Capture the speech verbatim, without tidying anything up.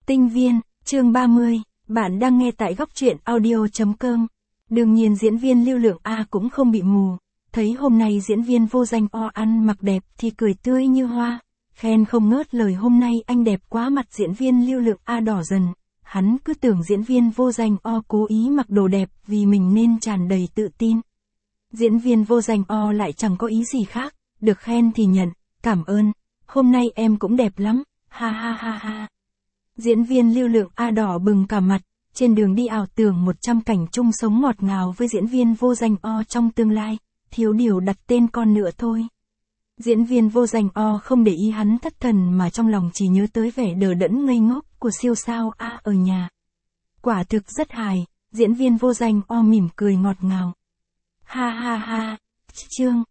Tinh viên, chương ba mươi, bạn đang nghe tại góc truyện audio.com. Đương nhiên diễn viên lưu lượng A cũng không bị mù, thấy hôm nay diễn viên vô danh O ăn mặc đẹp thì cười tươi như hoa, khen không ngớt lời hôm nay anh đẹp quá, mặt diễn viên lưu lượng A đỏ dần, hắn cứ tưởng diễn viên vô danh O cố ý mặc đồ đẹp vì mình nên tràn đầy tự tin. Diễn viên vô danh O lại chẳng có ý gì khác, được khen thì nhận, cảm ơn, hôm nay em cũng đẹp lắm, ha ha ha ha. Diễn viên lưu lượng A đỏ bừng cả mặt, trên đường đi ảo tưởng một trăm cảnh chung sống ngọt ngào với diễn viên vô danh O trong tương lai, thiếu điều đặt tên con nữa thôi. Diễn viên vô danh O không để ý hắn thất thần mà trong lòng chỉ nhớ tới vẻ đờ đẫn ngây ngốc của siêu sao A ở nhà. Quả thực rất hài, diễn viên vô danh O mỉm cười ngọt ngào. Ha ha ha, chương